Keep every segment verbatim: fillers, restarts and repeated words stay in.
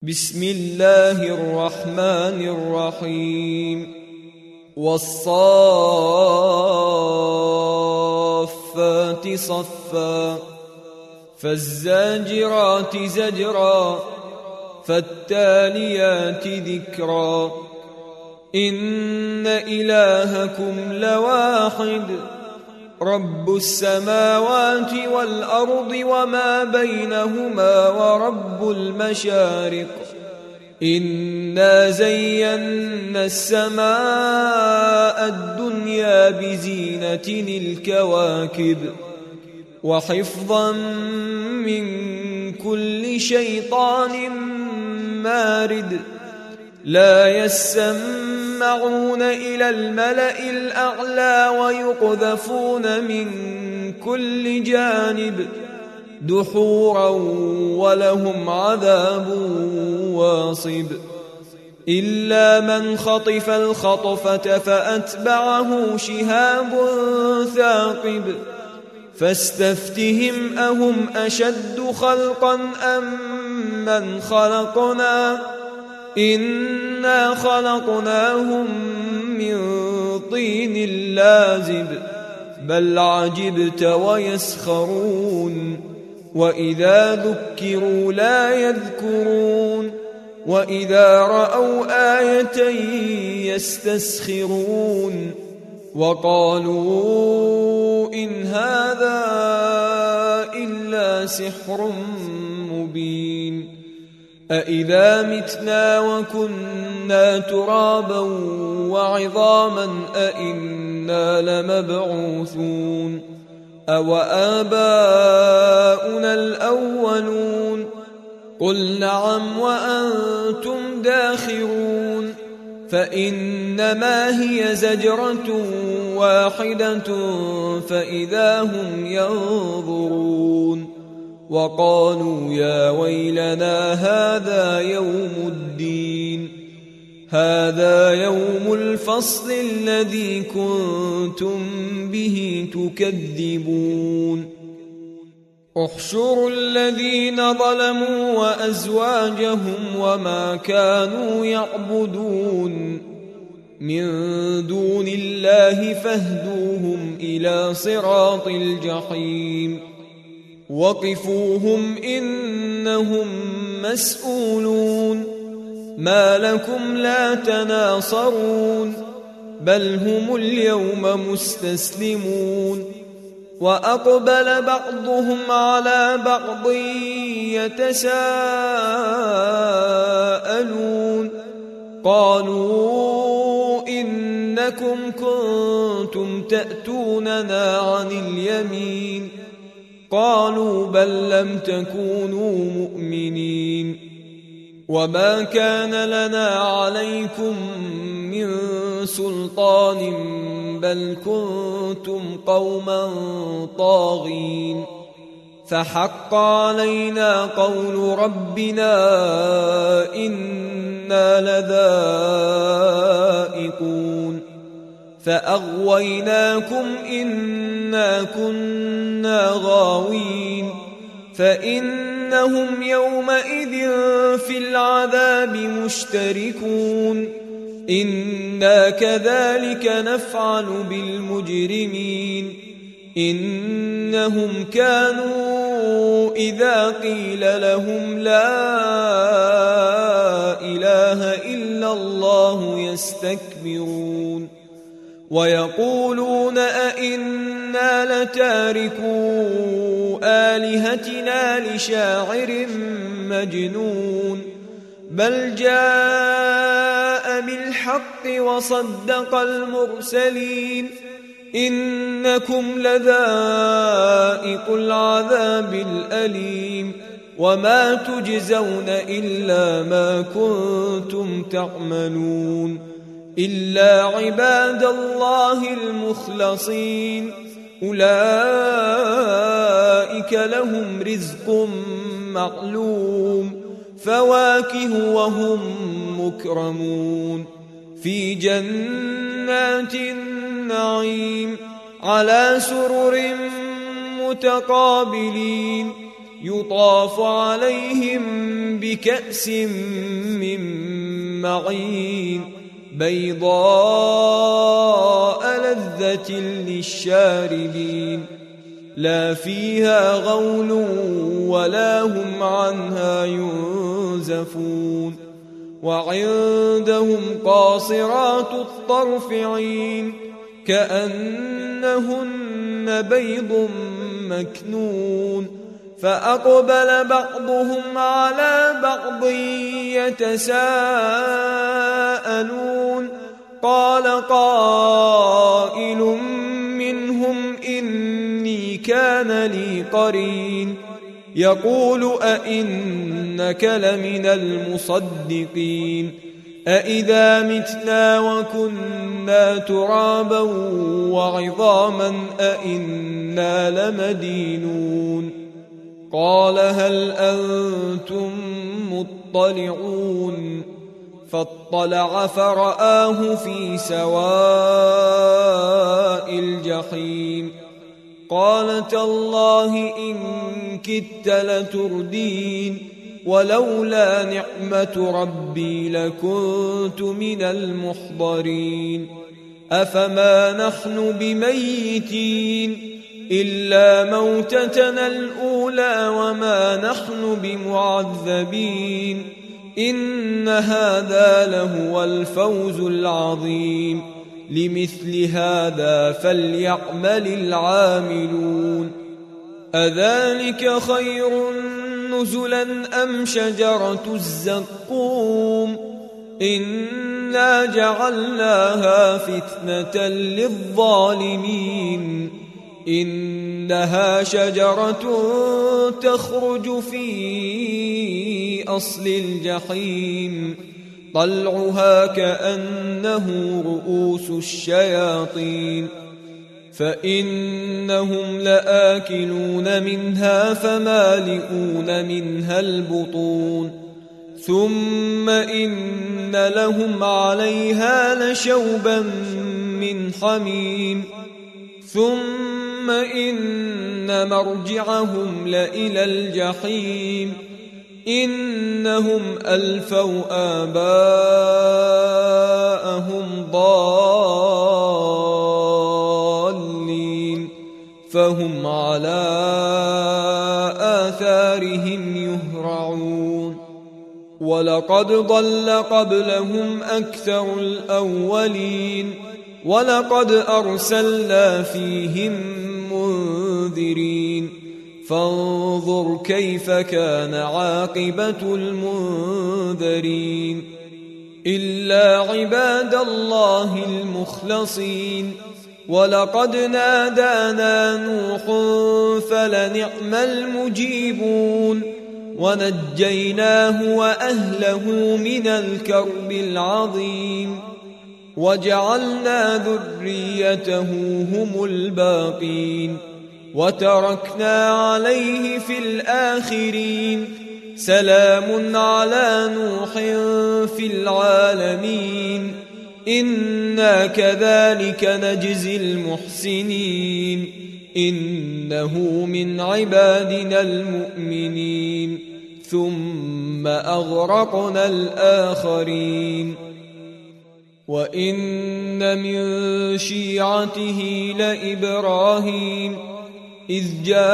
بسم الله الرحمن الرحيم والصافات صفا فالزاجرات زجرا فالتاليات ذكرا إن إلهكم لواحد رب السماوات والأرض وما بينهما ورب المشارق إنا زينا السماء الدنيا بزينة الكواكب وحفظا من كل شيطان مارد لا يسمعون إلى الملأ الأعلى ويقذفون من كل جانب دحورا ولهم عذاب واصب إلا من خطف الخطفة فأتبعه شهاب ثاقب فاستفتهم أهم أشد خلقا أم من خلقنا إنا خلقناهم من طين لازب بل عجبت ويسخرون وإذا ذكروا لا يذكرون وإذا رأوا آية يستسخرون وقالوا إن هذا إلا سحر مبين أإذا متنا وكنا ترابا وعظاما أإنا لمبعوثون أو آباؤنا الأولون قل نعم وأنتم داخرون فإنما هي زجرة واحدة فإذا هم ينظرون وقالوا يا ويلنا هذا يوم الدين هذا يوم الفصل الذي كنتم به تكذبون احشروا الذين ظلموا وأزواجهم وما كانوا يعبدون من دون الله فاهدوهم إلى صراط الجحيم وقفوهم إنهم مسؤولون ما لكم لا تناصرون بل هم اليوم مستسلمون وأقبل بعضهم على بعض يتساءلون قالوا إنكم كنتم تأتوننا عن اليمين قالوا بل لم تكونوا مؤمنين وما كان لنا عليكم من سلطان بل كنتم قوما طاغين فحق علينا قول ربنا إنا لذائقون فأغويناكم إنا كنا غاوين فإنهم يومئذ في العذاب مشتركون إنا كذلك نفعل بالمجرمين إنهم كانوا إذا قيل لهم لا إله إلا الله يستكبرون ويقولون أئنا لتاركو آلهتنا لشاعر مجنون بل جاء بالحق وصدق المرسلين إنكم لذائق العذاب الأليم وما تجزون إلا ما كنتم تعملون إلا عباد الله المخلصين أولئك لهم رزق معلوم فواكه وهم مكرمون في جنات النعيم على سرر متقابلين يطاف عليهم بكأس من معين بيضاء لذة للشاربين لا فيها غول ولا هم عنها ينزفون وعندهم قاصرات الطرف عين كأنهن بيض مكنون فأقبل بعضهم على بعض يتساءلون قال قائل منهم إني كان لي قرين يقول أئنك لمن المصدقين أئذا متنا وكنا ترابا وعظاما أئنا لمدينون قال هل أنتم مطلعون فاطلع فرآه في سواء الجحيم قال تالله إن كدت لتردين ولولا نعمة ربي لكنت من المحضرين أفما نحن بميتين إلا موتتنا الأولى وما نحن بمعذبين إن هذا لهو الفوز العظيم لمثل هذا فليعمل العاملون أذلك خير نزلا أم شجرة الزقوم إنا جعلناها فتنة للظالمين إنها شجرة تخرج في أصل الجحيم طلعها كأنه رؤوس الشياطين فإنهم لآكلون منها فمالئون منها البطون ثم إن لهم عليها لشوبا من حميم ثم إن مرجعهم لإلى الجحيم إنهم ألفوا آباءهم ضالين فهم على آثارهم يهرعون ولقد ضل قبلهم أكثر الأولين ولقد أرسلنا فيهم منذرين فانظر كيف كان عاقبة المنذرين إلا عباد الله المخلصين ولقد نادانا نوح فلنعم المجيبون ونجيناه وأهله من الكرب العظيم وجعلنا ذريته هم الباقين وتركنا عليه في الآخرين سلام على نوح في العالمين إنا كذلك نجزي المحسنين إنه من عبادنا المؤمنين ثم أغرقنا الآخرين وإن من شيعته لإبراهيم إذ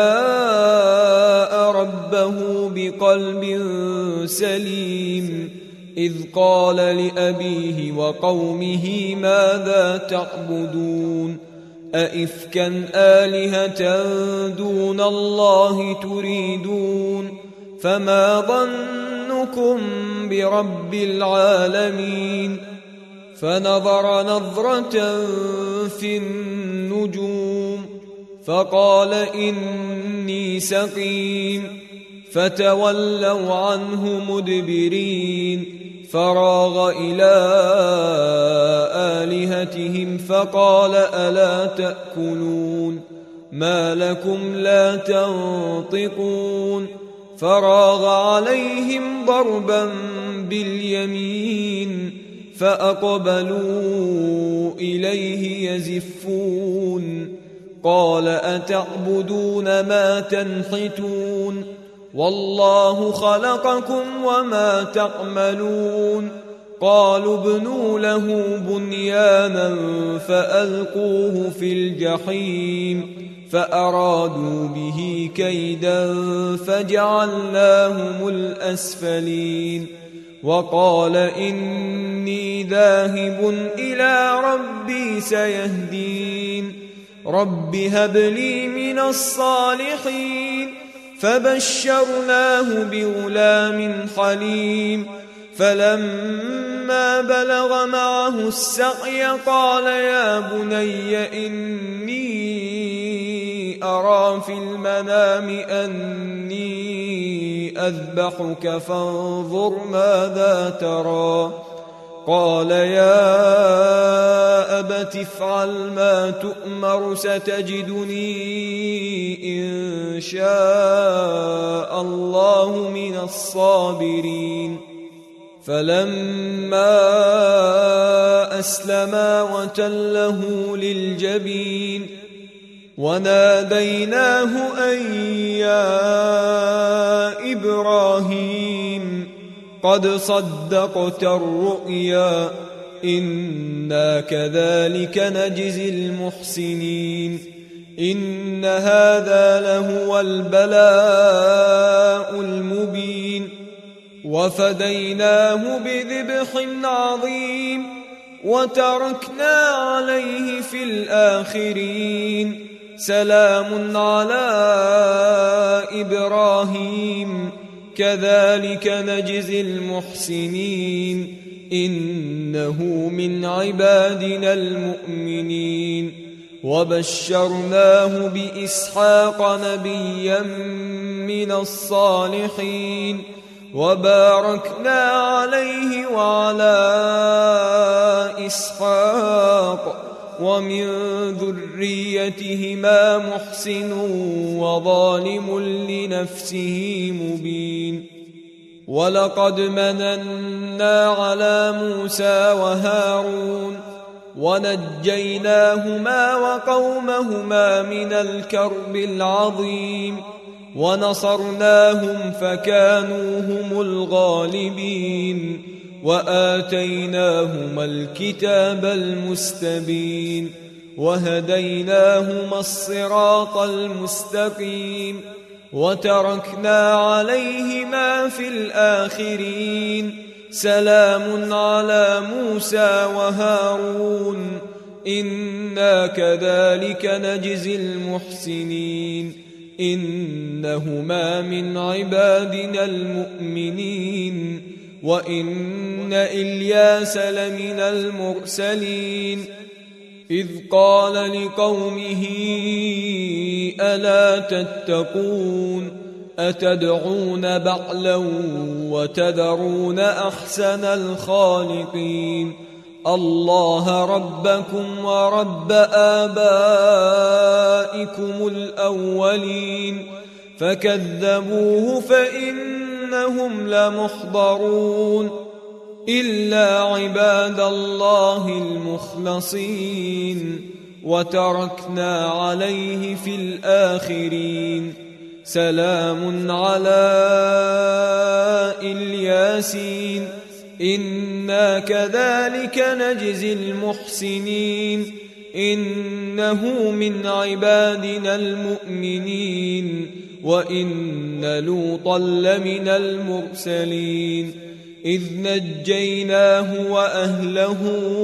جاء ربه بقلب سليم إذ قال لأبيه وقومه ماذا تعبدون أئفكا آلهة دون الله تريدون فما ظنكم برب العالمين فنظر نظرة في النجوم فقال إني سقيم فتولوا عنه مدبرين فراغ إلى آلهتهم فقال ألا تأكلون ما لكم لا تنطقون فراغ عليهم ضربا باليمين فأقبلوا إليه يزفون قال أتعبدون ما تنحتون والله خلقكم وما تعملون قالوا ابنوا له بنيانا فألقوه في الجحيم فأرادوا به كيدا فجعلناهم الأسفلين وقال إني ذاهب إلى ربي سيهدين رب هب لي من الصالحين فبشرناه بغلام حليم فلما بلغ معه السعي قال يا بني إني أرى في المنام أني أذبحك فانظر ماذا ترى قال يا أبت افعل ما تؤمر ستجدني إن شاء الله من الصابرين فلما أسلما وتله للجبين وناديناه أن يا إبراهيم قد صدقت الرؤيا إنا كذلك نجزي المحسنين إن هذا لهو البلاء المبين وفديناه بذبح عظيم وتركنا عليه في الآخرين سلام على إبراهيم كذلك نجزي المحسنين إنه من عبادنا المؤمنين وبشرناه بإسحاق نبيا من الصالحين وباركنا عليه وعلى إسحاق ومن ذريتهما محسن وظالم لنفسه مبين ولقد مننا على موسى وهارون ونجيناهما وقومهما من الكرب العظيم ونصرناهم فكانوا هم الغالبين وآتيناهما الكتاب المستبين وهديناهما الصراط المستقيم وتركنا عليهما في الآخرين سلام على موسى وهارون إنا كذلك نجزي المحسنين إنهما من عبادنا المؤمنين وإن إلياس لمن المرسلين إذ قال لقومه ألا تتقون أتدعون بعلا وتذرون أحسن الخالقين الله ربكم ورب آبائكم الأولين فكذبوه فإنهم لمحضرون إلا عباد الله المخلصين وتركنا عليه في الآخرين سلام على الياسين إنا كذلك نجزي المحسنين إنه من عبادنا المؤمنين وإن لوطا لمن المرسلين إذ نجيناه وأهله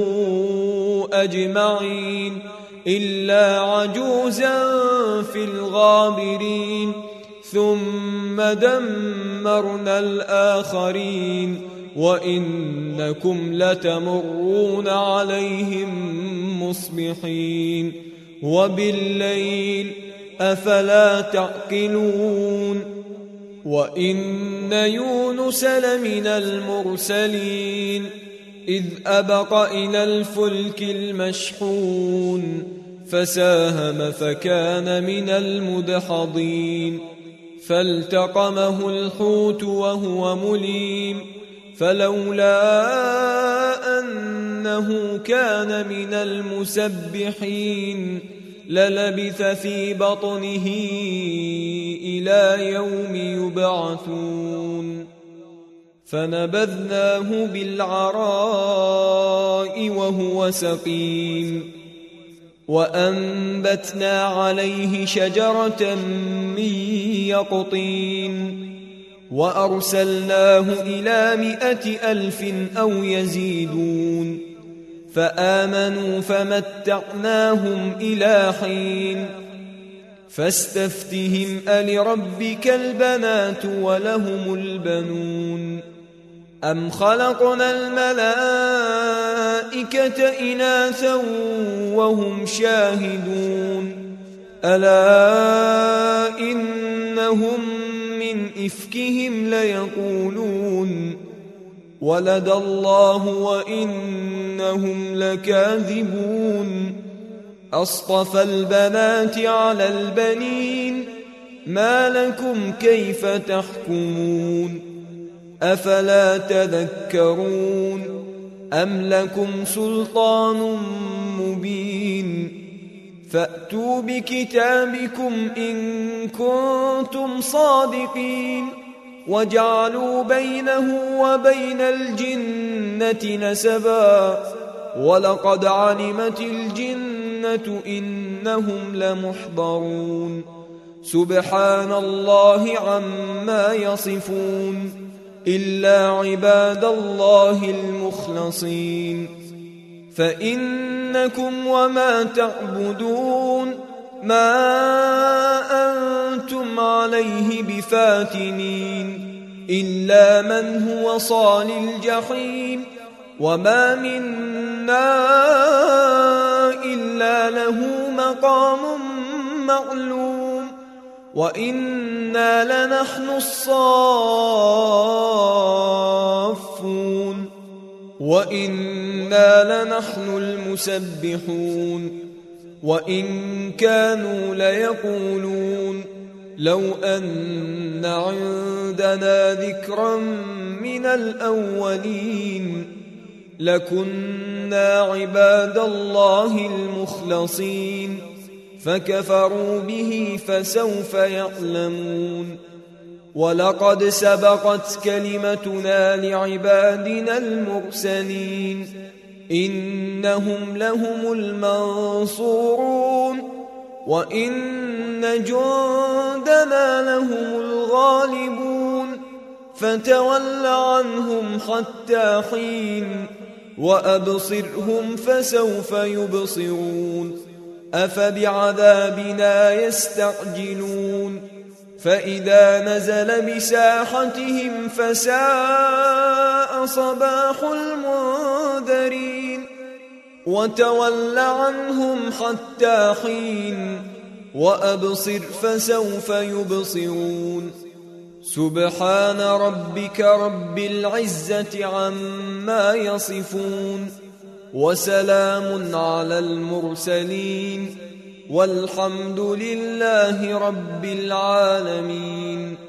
أجمعين إلا عجوزا في الغابرين ثم دمرنا الآخرين وإنكم لتمرون عليهم مصبحين وبالليل أفلا تعقلون وإن يونس لمن المرسلين إذ أبق إلى الفلك المشحون فساهم فكان من المدحضين فالتقمه الحوت وهو مليم فلولا أنه كان من المسبحين للبث في بطنه إلى يوم يبعثون فنبذناه بالعراء وهو سقيم وأنبتنا عليه شجرة من يقطين وأرسلناه إلى مائة ألف أو يزيدون فآمنوا فمتعناهم إلى حين فاستفتهم ألربك البنات ولهم البنون أم خلقنا الملائكة إناثا وهم شاهدون ألا إنهم من إفكهم ليقولون ولد الله وإنهم لكاذبون أصطفى البنات على البنين ما لكم كيف تحكمون أفلا تذكرون أم لكم سلطان مبين فأتوا بكتابكم إن كنتم صادقين وجعلوا بينه وبين الجنة نسبا ولقد علمت الجنة إنهم لمحضرون سبحان الله عما يصفون إلا عباد الله المخلصين فإنكم وما تعبدون ما أنتم عليه بفاتنين إلا من هو صال الجحيم وما منا إلا له مقام معلوم وإنا لنحن الصافون وإنا لنحن المسبحون وإن كانوا ليقولون لو أن عندنا ذكرا من الأولين لكنا عباد الله المخلصين فكفروا به فسوف يعلمون ولقد سبقت كلمتنا لعبادنا المرسلين إنهم لهم المنصورون وإن جندنا لهم الغالبون فتول عنهم حتى حين وأبصرهم فسوف يبصرون أفبعذابنا يستعجلون فإذا نزل بساحتهم فساء صباح المنذرين وتول عنهم حتى حين وأبصر فسوف يبصرون سبحان ربك رب العزة عما يصفون وسلام على المرسلين والحمد لله رب العالمين.